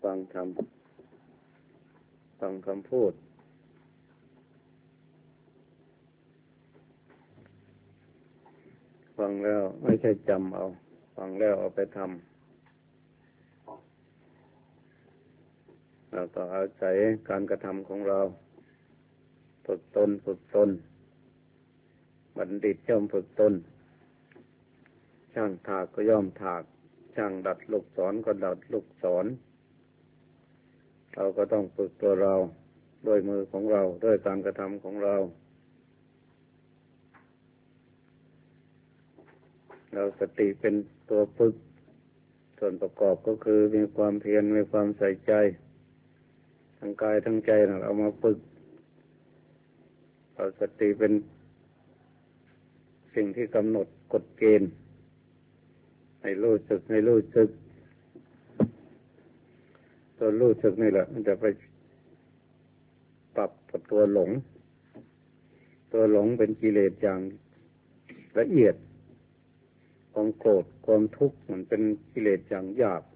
ฟังธรรมฟังคำพูดฟังแล้วไม่ใช่จำเอาฟังแล้วเอาไปทำเราต้องอาศัยการกระทำของเราฝึกตนบัณฑิตย่อมฝึกตนช่างถากก็ย่อมถากช่างดัดลูกศรก็ดัดลูกศรเราก็ต้องฝึกตัวเราด้วยมือของเราด้วยการกระทำของเราสติเป็นตัวฝึกส่วนประกอบก็คือมีความเพียรมีความใส่ใจทั้งกายทั้งใจเรามาฝึกสติเป็นสิ่งที่กำหนดกฎเกณฑ์ให้รู้สึกตัวรู้สึกนี่แหละมันจะไปปรับกับตัวหลงเป็นกิเลสอย่างละเอียดความโกรธความทุกข์มันเป็นกิเลสอย่างหยาบ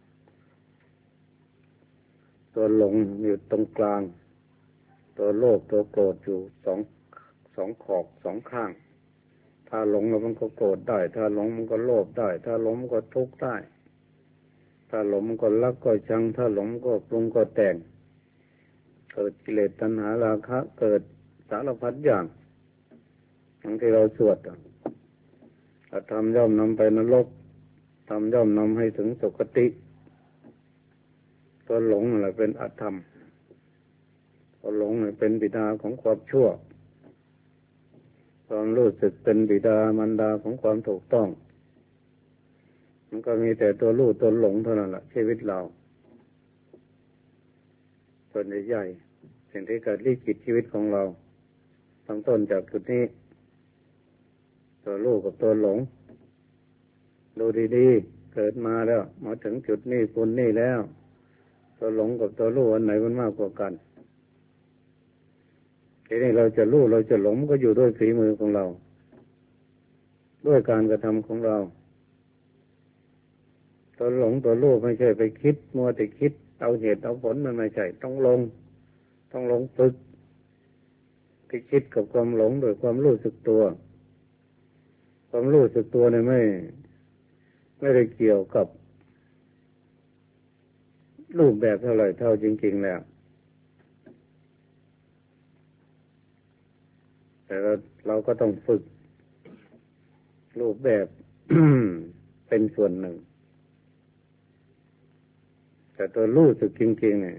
ตัวหลงอยู่ตรงกลางตัวโลภตัวโกรธอยู่สองขอบสองข้างถ้าหลงแล้วมันก็โกรธได้ถ้าหลงมันก็โลภได้ถ้าหลงมันก็ทุกข์ได้ถ้าหลงมันก็รักก็ชังถ้าหลงก็ปรุงก็แต่งเกิดกิเลสตัณหาราคะเกิดสารพัดอย่างทั้งที่เราสวดธรรมย่อมนำไปนรกธรรมย่อมนำให้ถึงสุคติตัวหลงอะไรเป็นอธรรมตัวหลงเป็นบิดาของความชั่วความรู้สึกเป็นบิดามารดาของความถูกต้องมันก็มีแต่ตัวรู้ตัวหลงเท่านั้นแหละชีวิตเราส่วนใหญ่สิ่งที่เกิดลิขิตชีวิตของเราตั้งต้นจากจุดนี้ตัวรู้กับตัวหลงดูดีๆเกิดมาแล้วมาถึงจุดนี้ปุ่นนี่แล้วตัวหลงกับตัวรู้อันไหนมันมากกว่ากันทีนี้เราจะรู้เราจะหลงก็อยู่ด้วยฝีมือของเราด้วยการกระทำของเราตัวหลงตัวรู้ไม่ใช่ไปคิดมัวแต่คิดเอาเหตุเอาผลมันไม่ใช่ต้องลงฝึกที่คิดกับความหลงโดยความรู้สึกตัวความรู้สึกตัวเนี่ยไม่ได้เกี่ยวกับรูปแบบเท่าไหร่เท่าจริงๆแล้วแต่เราก็ต้องฝึกรูปแบบ เป็นส่วนหนึ่งแต่ตัวรู้สึกจริงๆเนี่ย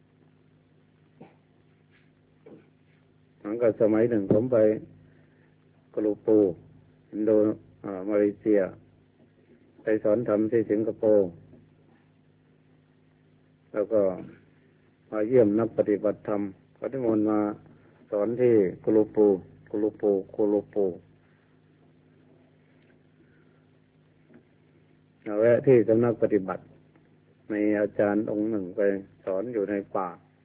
มันก็สมัยหนึ่งผมไปกัวลาลัมเปอร์อินโดมาเลเซียไปสอนธรรมที่สิงคโปร์แล้วก็มาเยี่ยมนักปฏิบัติธรรมเขาได้มาสอนที่กัวลาลัมเปอร์แวะที่สำนักปฏิบัติมีอาจารย์องค์หนึ่งไปสอนอยู่ในป่า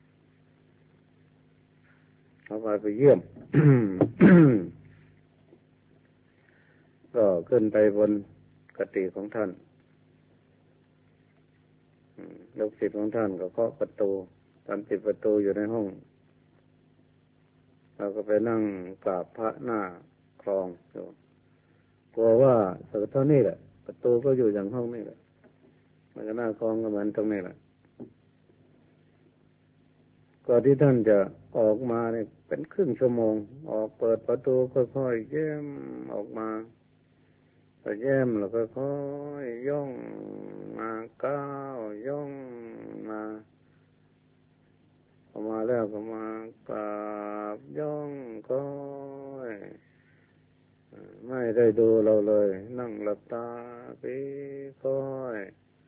เขาไปเยี่ยม ก็ขึ้นไปบนกุฏิของท่านลูกศิษย์ของท่านก็เคาะประตูตามปิดประตูอยู่ในห้องเราก็ไปนั่งกราบพระหน้าคลองอยู่กลัวว่าเท่านี้แหละประตูก็อยู่อย่างห้องนี่แหละมันก็หน้าคลองก็เหมือนตรงนี้แหละก่อนที่ท่านจะออกมาเนี่ยเป็นครึ่งชั่วโมงออกเปิดประตูค่อยๆแย้มออกมาพอแย้มแล้วก็ค่อยย่องมาก้าวย่องมาพอมาแล้วก็มากราบย่องค่อยไม่ได้ดูเราเลยนั่งหลับตาไปค่อย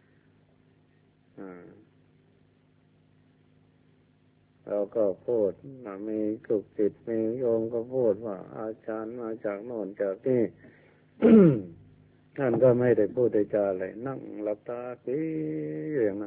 เราก็พูดมีลูกศิษย์มีโยมก็พูดว่าอาจารย์มาจากโน่นจากนี่ ท่านก็ไม่ได้พูดได้จาอะไรนั่งหลับตาไปอย่าง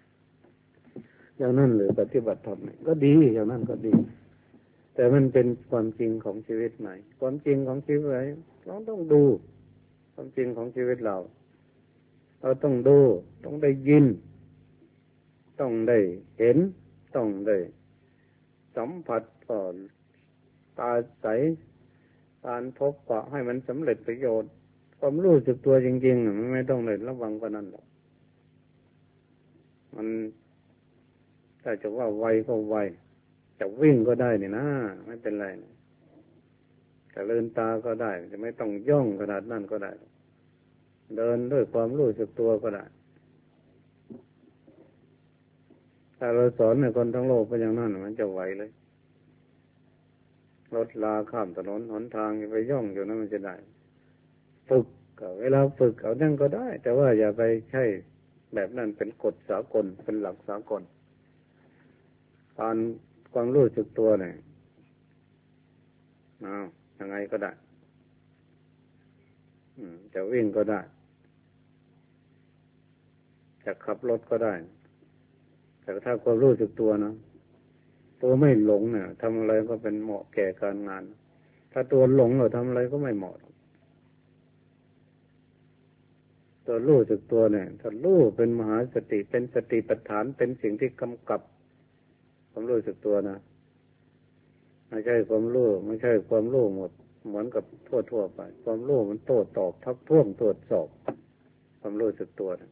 นั้นหรือปฏิบัติธรรมก็ดีอย่างนั้นก็ดีแต่มันเป็นความจริงของชีวิตไหนความจริงของชีวิตไหนเราต้องดูความจริงของชีวิตเราต้องดูต้องได้ยินต้องได้เห็นต้องได้สัมผัสก็ตาใสการพบก็ให้มันสำเร็จประโยชน์ความรู้สึกตัวจริงๆมันไม่ต้องเลยระวังกว่านั้นหรอกมันถ้าจะว่าไวก็ไวจะวิ่งก็ได้นี่นะไม่เป็นไรนะจะเลื่อนตาก็ได้จะไม่ต้องย่องขนาดนั้นก็ได้เดินด้วยความรู้สึกตัวก็ได้ถ้าเราสอนให้คนทั้งโลกไปอย่างนั้นมันจะไหวเลยรถลาข้ามถนนหนทางไปย่องอยู่นั้นมันจะได้ฝึกก็เวลาฝึกเอานั่นก็ได้แต่ว่าอย่าไปใช้แบบนั้นเป็นกฎสากลเป็นหลักสากลการความรู้สึกตัวเนี่ยยังไงก็ได้จะวิ่งก็ได้จะขับรถก็ได้แต่ถ้าความรู้สึกตัวนะตัวไม่หลงเนี่ยทำอะไรก็เป็นเหมาะแก่การงานถ้าตัวหลงเราทำอะไรก็ไม่เหมาะตัวรู้สึกตัวเนี่ยถ้ารู้เป็นมหาสติเป็นสติปัฏฐานเป็นสิ่งที่กำกับความรู้สึกตัวนะไม่ใช่ความรู้ไม่ใช่ความรู้หมดเหมือนกับทั่วไปความรู้มันโต้ตอบทักท้วงตรวจสอบความรู้สึกตัวนะ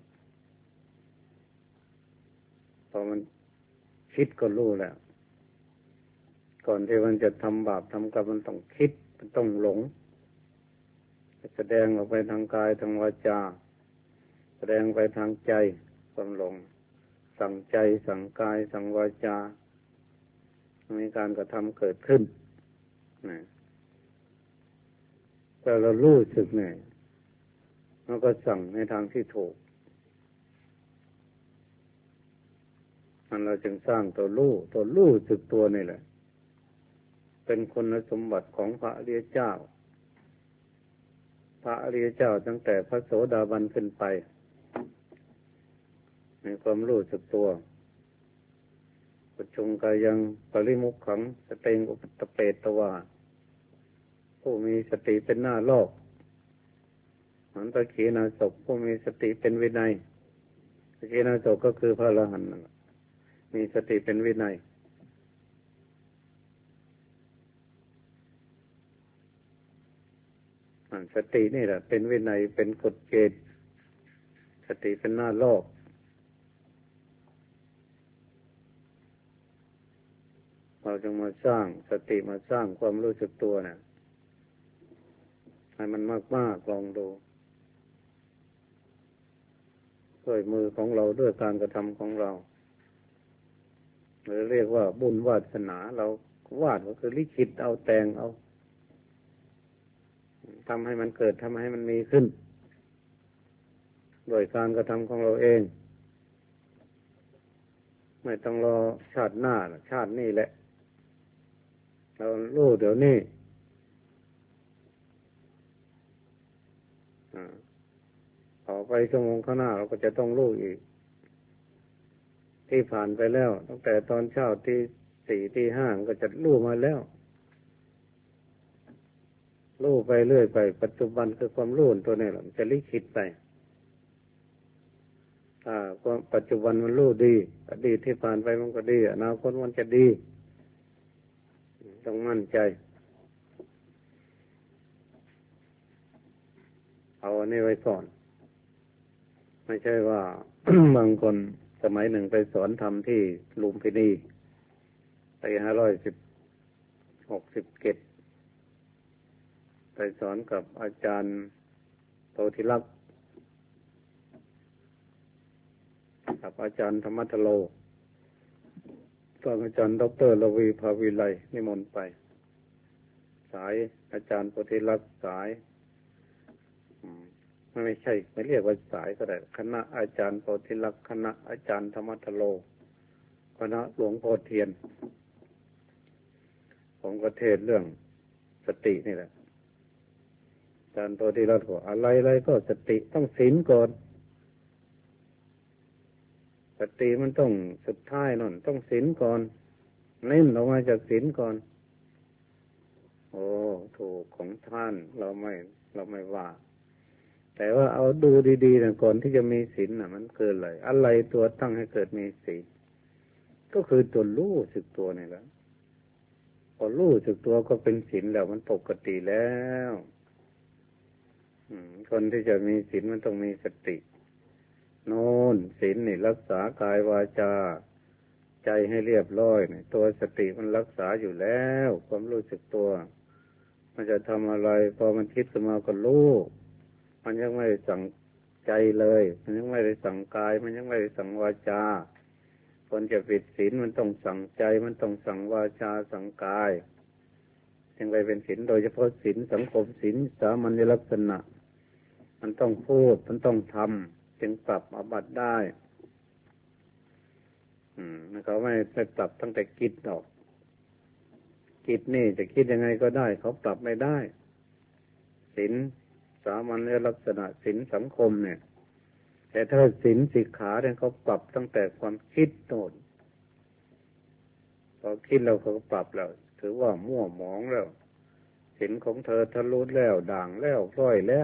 พอมันคิดก็รู้แล้วก่อนที่มันจะทำบาปทำกรรมมันต้องคิดมันต้องหลงแสดงออกไปทางกายทางวาจาแสดงไปทางใจความหลงสั่งใจสั่งกายสั่งวาจามีการกระทำเกิดขึ้นนะแต่เรารู้สึกเนี่ยมันก็สั่งในทางที่ถูกมันเราจึงสร้างตัวรู้สึกตัวนี่แหละเป็นคุณสมบัติของพระอริยเจ้าพระอริยเจ้าตั้งแต่พระโสดาบันขึ้นไปในความรู้สึกตัวปัจจุงกายังปริมุขขังสเตงอุปตเปตวาผู้มีสติเป็นหน้าโลกหันตะขีณาสพผู้มีสติเป็นวินัยตะขีณาสพก็คือพระอรหันต์มีสติเป็นวินัยสตินี่แหละเป็นวินัยเป็นกฎเกณฑ์สติเป็นหน้าโลกเราจึงมาสร้างสติมาสร้างความรู้สึกตัวเนี่ยให้มันมากๆลองดูด้วยมือของเราด้วยการกระทำของเราหรือเรียกว่าบุญวาสนาเราวาดก็คือลิขิตเอาแต่งเอาทำให้มันเกิดทำให้มันมีขึ้นโดยการกระทำของเราเองไม่ต้องรอชาติหน้าชาตินี้แหละเรารู้เดี๋ยวนี้ต่อไปชั่วโมงข้างหน้าเราก็จะต้องรู้อีกที่ผ่านไปแล้วตั้งแต่ตอนเช้าที่4ที่5ก็จะรู้มาแล้วรู้ไปเรื่อยไปปัจจุบันคือความรู้ตัวนี้แหละมันจะลิขิตไปความปัจจุบันมันรู้ดีอดีตที่ผ่านไปมันก็ดีอนาคตมันจะดีต้องมั่นใจเอาอันนี้ไว้ก่อนไม่ใช่ว่า บางคนสมัยหนึ่งไปสอนธรรมที่ลุมพินีปี567ไปสอนกับอาจารย์โพธิลักษณ์กับอาจารย์ธรรมทโลตอนอาจารย์ดร.ระวีภาวิไลนิมนต์ไปสายอาจารย์โพธิลักษณ์สายไม่ใช่ไม่เรียกว่าสายก็ได้คณะอาจารย์โพธิลักษณ์คณะอาจารย์ธรรมทโลคณะหลวงพ่อเทียนของประเทศเรื่องสตินี่แหละอาจารย์โพธิลักษณ์บอกอะไรๆก็สติต้องศีลก่อนสติมันต้องสุดท้ายนั่นต้องศีลก่อนเน้นออกมาจากศีลก่อนโอ้ถูกของท่านเราไม่ว่าแต่ว่าเอาดูดีๆนะก่อนที่จะมีศีลน่ะมันเกิดอะไรตัวตั้งให้เกิดมีศีลก็คือตัวรู้สึกตัวนี่แหละพอรู้สึกตัวก็เป็นศีลแล้วมันปกติแล้วคนที่จะมีศีลมันต้องมีสติโน่นศีลนี่รักษากายวาจาใจให้เรียบร้อยนี่ตัวสติมันรักษาอยู่แล้วความรู้สึกตัวมันจะทำอะไรพอมันคิดขึ้นมาก็รู้มันยังไม่ได้สั่งใจเลยมันยังไม่ได้สั่งกายมันยังไม่ได้สั่งวาจาคนจะผิดศีลมันต้องสั่งใจมันต้องสั่งวาจาสั่งกายจึงไปเป็นศีลโดยเฉพาะศีลสังคมศีลสามัญลักษณะมันต้องพูดมันต้องทำจึงปรับอาบัติได้เขาไม่ปรับตั้งแต่คิดหรอกคิดนี่จะคิดยังไงก็ได้เขาปรับไม่ได้ศีลสามัญลักษณะศีลสังคมเนี่ยแต่ถ้าศีลสิกขาเนี่ยเขาปรับตั้งแต่ความคิดโน่นพอคิดแล้วเขาก็ปรับแล้วถือว่ามั่วหมองแล้วศีลของเธอทะลุแล้วด่างแล้วพร้อยแล้ว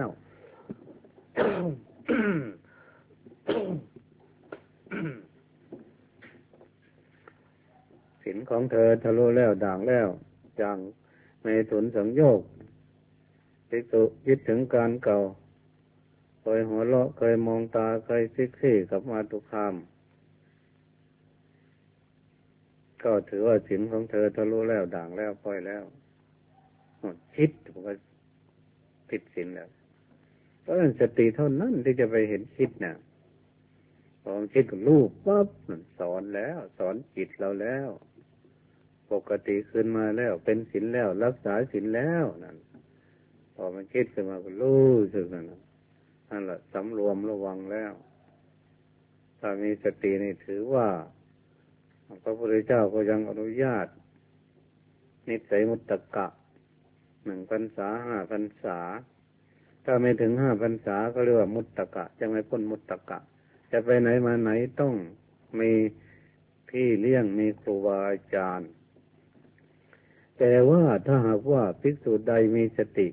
ศีลของเธอทะลุแล้วด่างแล้วอย่างเมถุนสังโยชน์ภิกษุคิดถึงการเก่าเคยหัวเราะเคยมองตาเคยซิกซี่กับมาตุคามก็ถือว่าศีลของเธอทะลุแล้วด่างแล้วพร้อยแล้วคิดผมก็ผิดศีลแล้วเพราะสติเท่านั้นที่จะไปเห็นคิดเนี่ยพอคิดกับรูปปั๊บสอนแล้วสอนจิตเราแล้วปกติขึ้นมาแล้วเป็นศีลแล้วรักษาศีลแล้วนั่นพอมันคิดขึ้นมาก็รู้สึกนั่นแหละสำรวมระวังแล้วถ้ามีสตินี่ถือว่าพระพุทธเจ้าก็ยังอนุญาตนิสัยมุตตะ1 พรรษา5 พรรษาถ้าไม่ถึง5 พรรษาก็เรียกว่ามุตตะจะไม่พ้นมุตตะจะไปไหนมาไหนต้องมีพี่เลี้ยงมีครูบาอาจารย์แต่ว่าถ้าหากว่าภิกษุใดมีสติ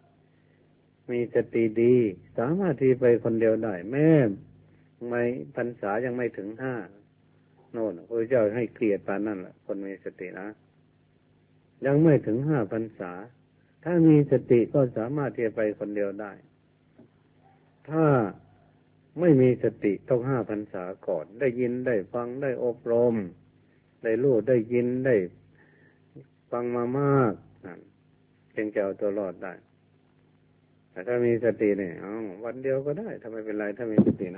ดีสามารถที่ไปคนเดียวได้แม้ไม่พรรษายังไม่ถึง5โน่นพระเจ้าให้เกลียดปานนั่นแหละคนมีสตินะยังไม่ถึง5 พรรษาถ้ามีสติก็สามารถที่จะไปคนเดียวได้ถ้าไม่มีสติต้อง5 พรรษาก่อนได้ยินได้ฟังได้อบรมได้รู้ได้ยินได้ฟังมามากจึงจะเอาตัวรอดได้แต่ถ้ามีสติเนี่ยวันเดียวก็ได้ถ้าไม่เป็นไรถ้ามีสตินะ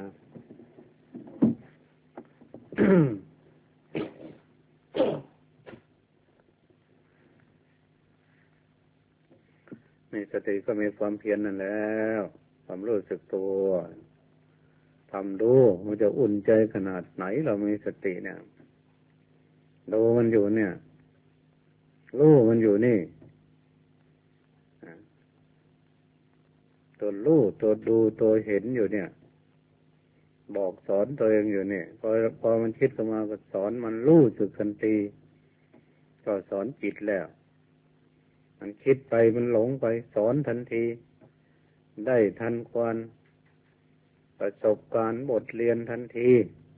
มีสติก็มีความเพียรนั่นแล้วความรู้สึกตัวทำดูมันจะอุ่นใจขนาดไหนเรามีสติเนี่ยดูมันอยู่เนี่ยรู้มันอยู่นี่ตัวรู้ตัวดูตัวเห็นอยู่เนี่ยบอกสอนตัวเองอยู่เนี่ยพอมันคิดขึ้นมาก็สอนมันรู้สึกทันทีก็สอนจิตแล้วมันคิดไปมันหลงไปสอนทันทีได้ทันควันประสบการณ์บทเรียนทันที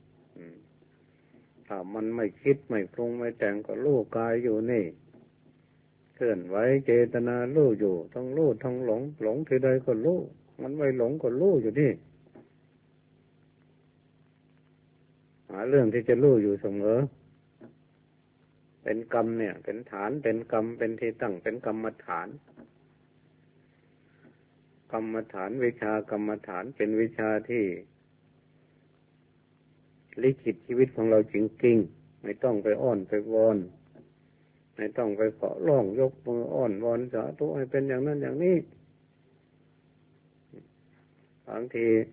ถ้ามันไม่คิดไม่ปรุงไม่แต่งก็รู้กายอยู่นี่เคลื่อนไหวเจตนารู้อยู่ทั้งรู้ทั้งหลงทีใดก็รู้มันไม่หลงก็รู้อยู่นี่หาเรื่องที่จะรู้อยู่เสมอเป็นกรรมเนี่ยเป็นฐานเป็นกรรมเป็นที่ตั้งเป็นกรรมฐานวิชากรรมฐานเป็นวิชาที่ลิขิตชีวิตของเราจริงๆไม่ต้องไปอ้อนไปวอนไม่ต้องไปขอร้องยกมืออ้อนวอนสาธุให้เป็นอย่างนั้นอย่างนี้บางที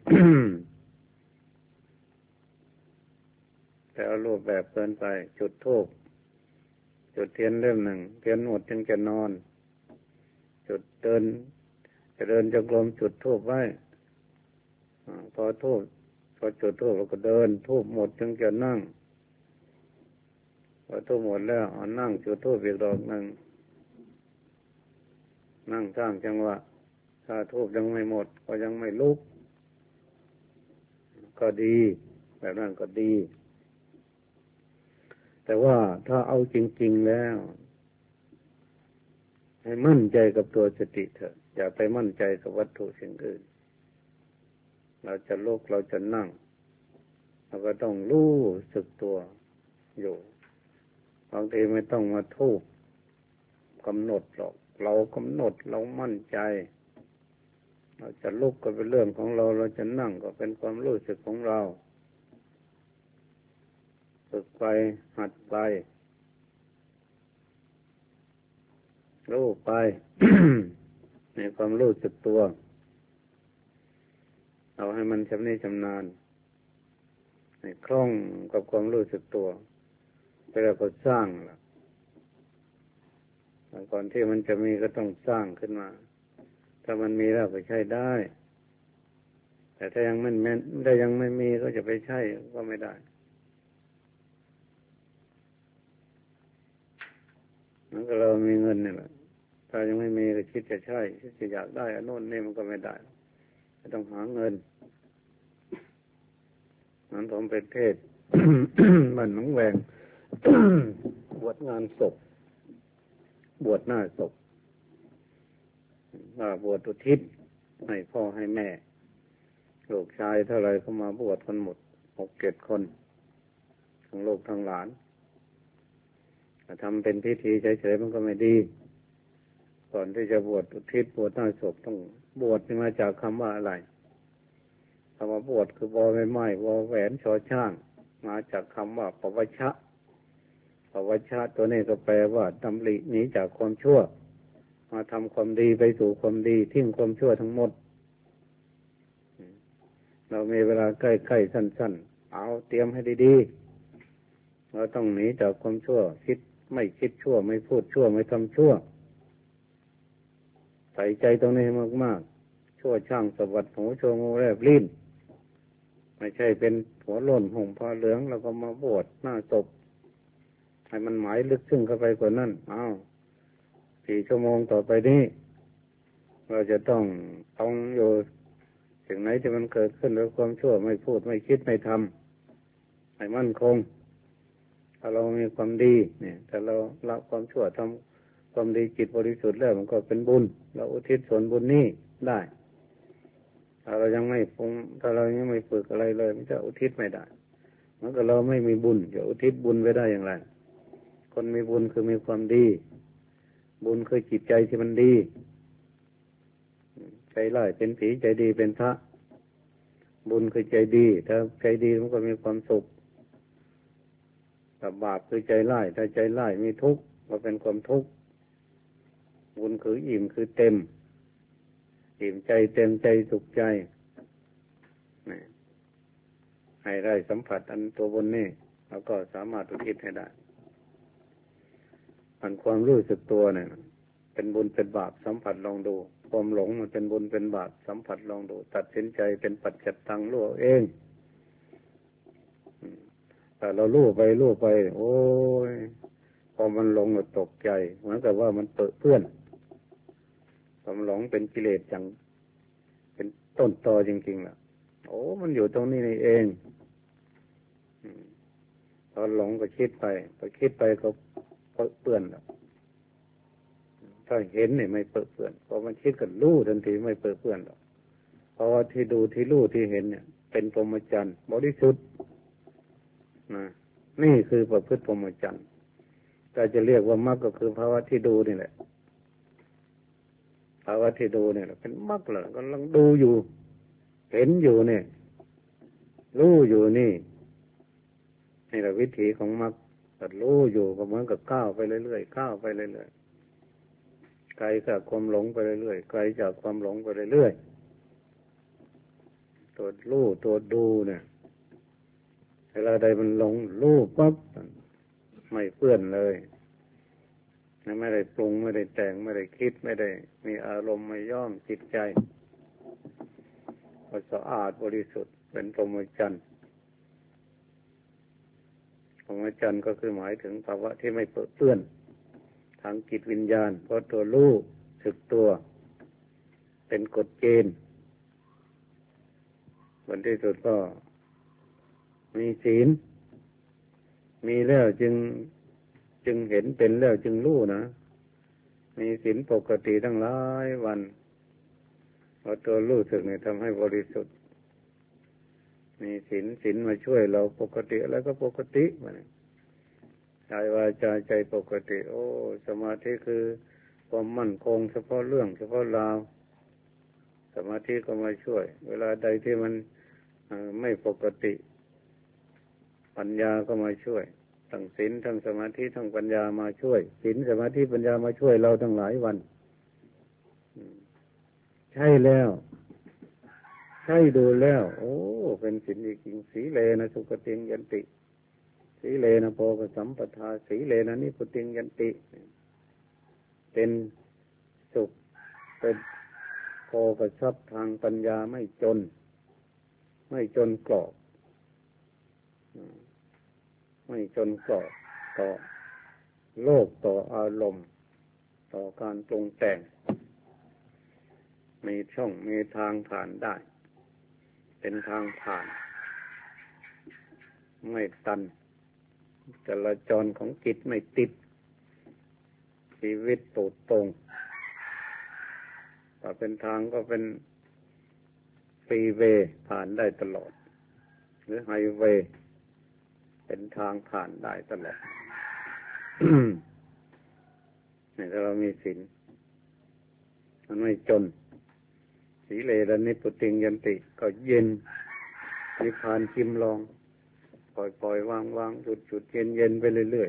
แต่เอารูปแบบเกินไปจุดธูปจุดเทียนเล่มหนึ่งเทียนหมดจึงจะนอนจุดจะเดินจงกรมจุดธูปไว้พอจุดธูปเราก็เดินธูปหมดจึงจะนั่งพอธูปหมดแล้วนั่งจุดธูปอีกดอกหนึ่งนั่งสร้างจังหวะถ้าธูปยังไม่หมดก็ยังไม่ลุกก็ดีแบบนั้นก็ดีแต่ว่าถ้าเอาจริงๆแล้วให้มั่นใจกับตัวสติเถอะอย่าไปมั่นใจกับวัตถุสิ่งอื่นเราจะลุกเราจะนั่งเราก็ต้องรู้สึกตัวอยู่บางทีไม่ต้องมาทูบกำหนดหรอกเรากำหนดเรามั่นใจเราจะลุกก็เป็นเรื่องของเราเราจะนั่งก็เป็นความรู้สึกของเราฝึกไปหัดไปรู้ไป ในความรู้สึกตัวเอาให้มันชำนิชำนาญให้คล่องกับความรู้สึกตัวแต่เราก็สร้างล่ะก่อนที่มันจะมีก็ต้องสร้างขึ้นมาถ้ามันมีแล้วก็ใช้ได้แต่ถ้ายังไม่มีก็จะไปใช้ก็ไม่ได้มันก็เรามีเงินนี่แหละถ้ายังไม่มีก็คิดจะใช้คิดจะอยากได้อันโน้นนี่มันก็ไม่ได้ต้องหาเงินนั้นผมเป็นเทศ มันหนองแวง บวชงานศพบวชหน้าศพบวชอุทิศให้พ่อให้แม่ลูกชายเท่าไรก็มาบวชกันหมด6-7 คนทั้งลูกทั้งหลานทำเป็นพิธีเฉยๆมันก็ไม่ดีก่อนที่จะบวชอุทิศบวชหน้าศพต้องบวชมาจากคำว่าอะไรคำว่าบวชคือบอใบไม้วอแหวนชอช่างมาจากคำว่าปวัชชะปวัชชะตัวนี้ก็แปลว่าดำริหนีจากความชั่วมาทำความดีไปสู่ความดีทิ้งความชั่วทั้งหมดเรามีเวลาใกล้ๆสั้นๆเอาเตรียมให้ดีๆเราต้องหนีจากความชั่วไม่คิดชั่วไม่พูดชั่วไม่ทำชั่วใส่ใจตรงนี้มากๆชั่วช่างสวัสดิ์หูชั่วงูแลบลิ้นไม่ใช่เป็นหัวโล้นห่มผ้าเหลืองแล้วก็มาบวชหน้าศพให้มันหมายลึกซึ้งเข้าไปกว่านั้น4 ชั่วโมงต่อไปนี้เราจะต้องอยู่สิ่งไหนที่มันเกิดขึ้นด้วยความชั่วไม่พูดไม่คิดไม่ทำให้มั่นคงถ้าเรามีความดีเนี่ยถ้าเราละความชั่วทำความดีจิตบริสุทธิ์แล้วมันก็เป็นบุญเราอุทิศส่วนบุญนี้ได้ถ้าเรายังไม่ฝึกอะไรเลยมันจะอุทิศไม่ได้มันก็เราไม่มีบุญจะอุทิศบุญไปได้อย่างไรคนมีบุญคือมีความดีบุญคือจิตใจที่มันดีใจร้ายเป็นผีใจดีเป็นพระบุญคือใจดีถ้าใจดีมันก็มีความสุขแต่บาปคือใจร้ายถ้าใจร้ายมีทุกข์ก็เป็นความทุกข์บุญคืออิ่มคือเต็มอิ่มใจเต็มใจสุขใจให้ได้สัมผัสอันตัวบนนี้แล้วก็สามารถอุทิศให้ได้อันความรู้สึกตัวเนี่ยเป็นบุญเป็นบาปสัมผัสลองดูความหลงมันเป็นบุญเป็นบาปสัมผัสลองดูตัดสินใจเป็นปัจจัตตังรู้เองแต่เรารู้ไปโอ้ยพอมันหลงเราตกใจเหมือนกับว่ามันเปื้อนความหลงเป็นกิเลสอย่างเป็นต้นตอจริงๆล่ะโอ้มันอยู่ตรงนี้นี่เองพอหลงก็คิดไปก็เปื้อนแล้วถ้าเห็นเนี่ยไม่เปื้อนพอมันคิดก็รู้ทันทีไม่เปื้อนหรอกเพราะว่าที่ดูที่รู้ที่เห็นเนี่ยเป็นพรหมจรรย์บริสุทธิ์นี่คือประพฤติพรหมจรรย์แต่จะเรียกว่ามรรคก็คือภาวะที่ดูนี่แหละภาวะที่ดูเนี่ยเป็นมรรคเลยกำลังดูอยู่เห็นอยู่เนี่ยรู้อยู่นี่นี่แหละวิถีของมรรคแต่รู้อยู่ก็เหมือนกับก้าวไปเรื่อยๆก้าวไปเรื่อยๆไกลจากความหลงไปเรื่อยๆไกลจากความหลงไปเรื่อยๆตัวรู้ตัวดูเนี่ยเวลาใดมันหลงรู้ปั๊บไม่เปื้อนเลยไม่ได้ปรุงไม่ได้แต่งไม่ได้คิดไม่ได้มีอารมณ์ไม่ย่อมจิตใจก็สะอาดบริสุทธิ์เป็นพรหมจรรย์พรหมจรรย์ก็คือหมายถึงภาวะที่ไม่เปื้อนทางจิตวิญญาณเพราะตัวรู้สึกตัวเป็นกฎเกณฑ์ผลที่สุดก็มีศีลมีแล้วจึงเห็นเป็นแล้วจึงรู้นะมีศีลปกติทั้งหลายวันเอาตัวรู้สึกเนี่ยทำให้บริสุทธิ์มีศีลมาช่วยเราปกติแล้วก็ปกติมันกายวาจาใจปกติโอ้สมาธิคือความมั่นคงเฉพาะเรื่องเฉพาะราวสมาธิก็มาช่วยเวลาใดที่มันไม่ปกติปัญญาก็มาช่วยทั้งศีลทั้งสมาธิทั้งปัญญามาช่วยศีลสมาธิปัญญามาช่วยเราทั้งหลายวันใช่แล้วใช่ดูแล้วโอ้เป็นศีลจริงสีเลนะสุขติงยันติสีเลนะโพกสัมปทาสีเลนะนิพุติงยันติเป็นสุขเป็นโพกทรัพย์ทางปัญญาไม่จนกรอบไม่จนกรอบต่อโลกต่ออารมณ์ต่อการปรุงแต่งมีช่องมีทางผ่านได้เป็นทางผ่านไม่ตันจราจรของจิตไม่ติดชีวิตตูดตรงถ้าเป็นทางก็เป็นฟรีเวย์ผ่านได้ตลอดหรือไฮเวย์เป็นทางผ่านได้ตลอด เนี่ยถ้าเรามีศีลมันไม่จนสีเลนะนิพุติงยันติก็เย็นนิพพานชิมลองปล่อยวางจุดเย็นไปเรื่อย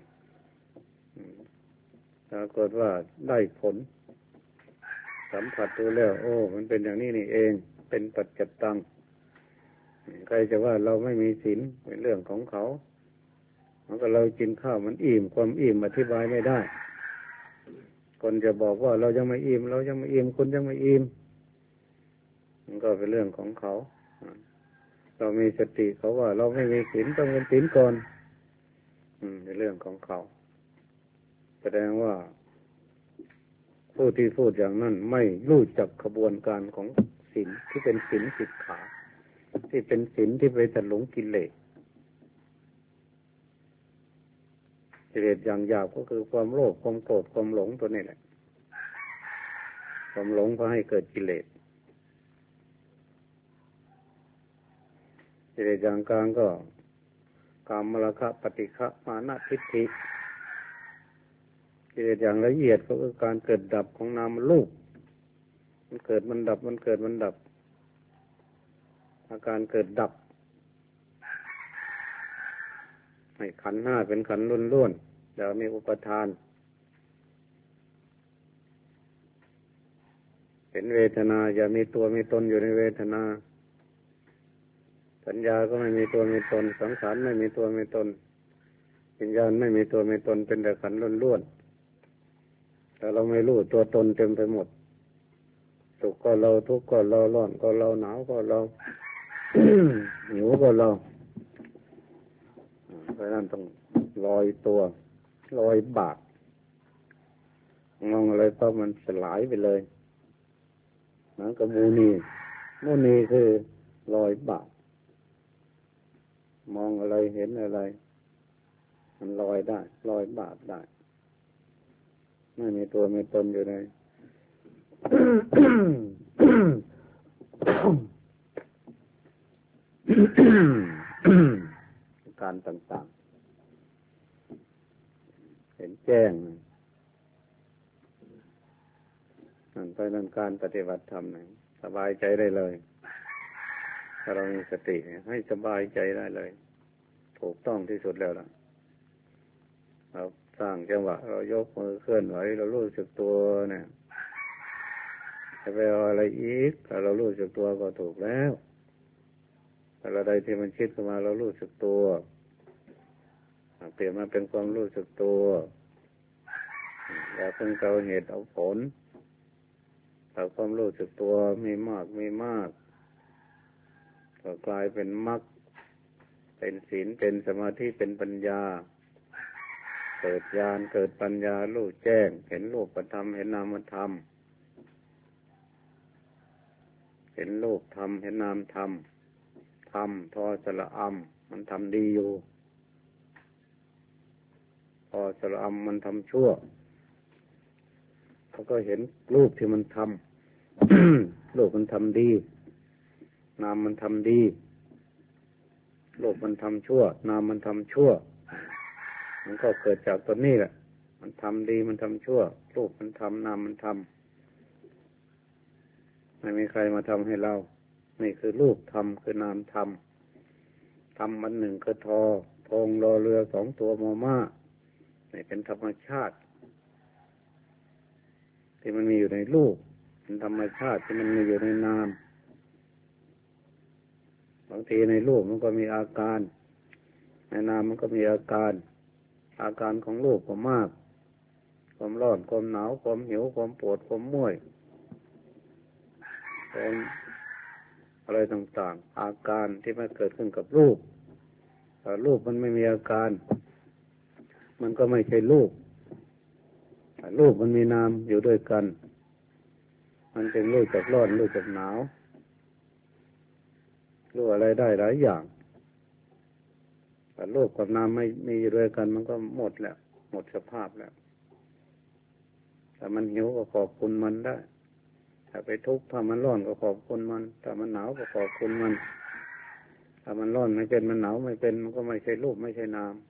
ๆปรากฏว่าได้ผลสัมผัสดูแล้วโอ้มันเป็นอย่างนี้นี่เองเป็นปัจจตังใครจะว่าเราไม่มีศีลเป็นเรื่องของเขามันก็เรากินข้าวมันอิ่มความอิ่มอธิบายไม่ได้คนจะบอกว่าเรายังไม่อิ่มคุณยังไม่อิ่มมันก็เป็นเรื่องของเขาเรามีสติเขาว่าเราไม่มีศีลต้องเป็นศีลก่อนเป็นเรื่องของเขาแสดงว่าผู้ที่พูดอย่างนั้นไม่รู้จักขบวนการของศีลที่เป็นศีลสิกขาที่เป็นศีลที่ไปตัดหลงกิเลสอย่างหยาบก็คือความโลภความโกรธความหลงตัวนี้แหละความหลงพาให้เกิดกิเลสอย่างกลางก็กามราคะปฏิฆะมานะทิฏฐิอย่างละเอียดก็คือการเกิดดับของนามรูปมันเกิดมันดับอาการเกิดดับให้ขันธ์ห้าเป็นขันธ์ล้วนๆแล้วมีอุปทานเห็นเวทนาอย่ามีตัวมีตนอยู่ในเวทนาสัญญาก็ไม่มีตัวมีตนสังขารไม่มีตัวมีตนวิญญาณไม่มีตัวมีตนเป็นแต่ขันธ์ล้วนๆแต่เราไม่รู้ตัวตนเต็มไปหมดสุขก็เราทุกข์ก็เราร้อนก็เราหนาวก็เรา หิวก็เราเพราะนั้นต้องลอยตัวลอยบากมองอะไรก็มันสลายไปเลยนั่นก็มูนีคือลอยบากมองอะไรเห็นอะไรมันลอยได้ลอยบากได้ไม่มีตัวมีตนอยู่ใน การต่างๆเห็นแจ้งนั่นไปนั่นการปฏิบัติธรรมนะสบายใจได้เลยถ้าเรามีสติให้สบายใจได้เลยถูกต้องที่สุดแล้วล่ะเราสร้างจังหวะเรายกมือเคลื่อนไหวเรารู้สึกตัวเนี่ยจะไปเอาอะไรอีกถ้าเรารู้สึกตัวก็ถูกแล้วอะไรที่มันคิดขึ้นมาเรารู้สึกตัวเปลี่ยนมาเป็นความรู้สึกตัวอย่าเพิ่งเอาเหตุเอาผลถ้าความรู้สึกตัวมีมากก็กลายเป็นมรรคเป็นศีลเป็นสมาธิเป็นปัญญาเกิดญาณเกิดปัญญารู้แจ้งเห็นรูปธรรมเห็นนามธรรมเห็นรูปธรรมเห็นนามธรรมธรรมทอสระอัมมันทำดีอยู่พอสระอำมันทำชั่วเขาก็เห็นรูปที่มันทำ รูปมันทำดีนามมันทำดีรูปมันทำชั่วนามมันทำชั่วมันก็เกิดจากตัวนี้แหละมันทำดีมันทำชั่วรูปมันทำนามมันทำไม่มีใครมาทำให้เรานี่คือรูปทำคือนามทำอันหนึ่งคือทอทงรอเรือสองตัวมอม้านี่เป็นธรรมชาติที่มันมีอยู่ในรูปเป็นธรรมชาติที่มันมีอยู่ในนามบางทีในรูปมันก็มีอาการในนามมันก็มีอาการของรูปก็มากความร้อนความหนาวความหิวความปวดความเมื่อยความอะไรต่างๆอาการที่มันเกิดขึ้นกับรูปแต่รูปมันไม่มีอาการมันก็ไม่ใช่รูปรูปมันมีนามอยู่ด้วยกันมันจึงรู้จักร้อนรู้จักหนาวรู้อะไรได้หลายอย่างแต่รูปกับนามไม่มีอยู่ด้วยกันมันก็หมดแล้วหมดสภาพแล้วแต่มันหิวก็ขอบคุณมันได้ถ้าไปทุกข์ถ้ามันร้อนก็ขอบคุณมันถ้ามันหนาวก็ขอบคุณมันถ้ามันร้อนไม่เป็นมันหนาวไม่เป็นมันก็ไม่ใช่รูปไม่ใช่นาม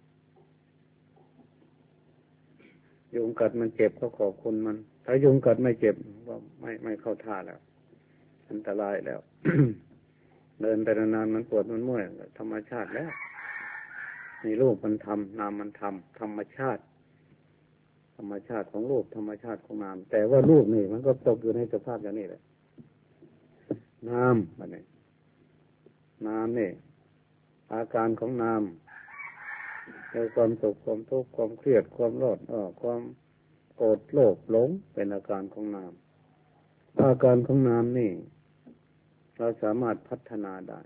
ยุงกัดมันเจ็บก็ขอบคุณมันถ้ายุงกัดไม่เจ็บก็ไม่เข้าท่าแล้วอันตรายแล้ว เดินไปนานๆมันปวดมันเมื่อยธรรมชาติแล้วนี่รูปมันทำนามมันทำธรรมชาติของรูปธรรมชาติของนามแต่ว่ารูปนี่มันก็ตกอยู่ในสภาพอย่างนี้แหละนามมันนี่นามนี่อาการของนามในความสุขความทุกข์ความเครียดความร้อนความโกรธโลภหลงเป็นอาการของนามอาการของนามนี่เราสามารถพัฒนาได้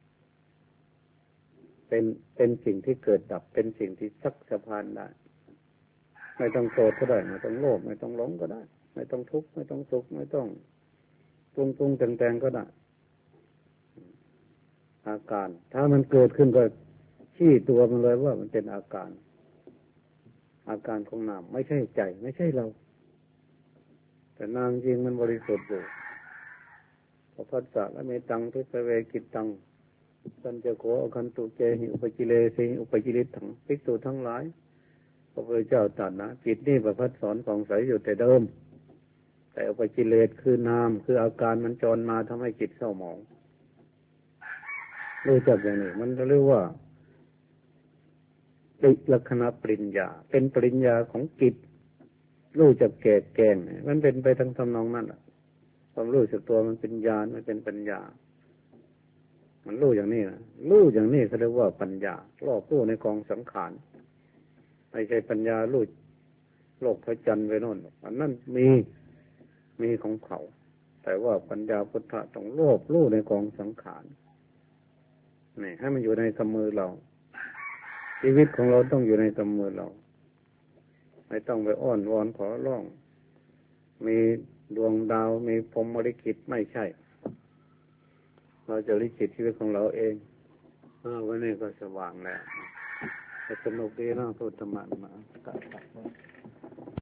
เป็นสิ่งที่เกิดดับเป็นสิ่งที่ซักสะพานได้ไม่ต้องโกรธก็ได้ไม่ต้องโลภไม่ต้องหลงก็ได้ไม่ต้องทุกข์ไม่ต้องสุขไม่ต้องปรุงแต่งก็ได้อาการถ้ามันเกิดขึ้นก็ชี้ตัวมันเลยว่ามันเป็นอาการของนามไม่ใช่ใจไม่ใช่เราแต่นามจริงมันบริสุทธิ์อยู่พระพุทธเจ้าและเมตังทุสเวกิตตังสัญจโขอคันตุเจหิอุปจิเลสิอุปจิริตังภิกษุทั้งหลายพระพุทธเจ้าตรัสนะจิตนี่ประพัดสอนของใสอยู่แต่เดิมแต่อุปจิเลสคือนามคืออาการมันจรมาทำให้จิตเศร้าหมองรู้จักอย่างนี้มันเรียกว่าติลักขณปริญญาเป็นปริญญาของจิตรู้จักแก่แกงมันเป็นไปทั้งทำนองนั้นความรู้สึกตัวมันเป็นญาณมันเป็นปัญญามันรู้อย่างนี้นะรู้อย่างนี้เขาเรียกว่าปัญญารอบรู้ในกองสังขารไม่ใช่ปัญญารู้โลกพระจันทร์ไปโน่นอันนั้นมีของเขาแต่ว่าปัญญาพุทธะต้องรอบรู้ในกองสังขารนี่ให้มันอยู่ในกำมือเราชีวิตของเราต้องอยู่ในกำมือเราไม่ต้องไปอ้อนวอนขอร้องมีดวงดาวมีพรหมลิขิตไม่ใช่เราจะลิขิตชีวิตของเราเองวันนี้ก็สว่างแล้วสนุกดีนะพูดธรรมะมา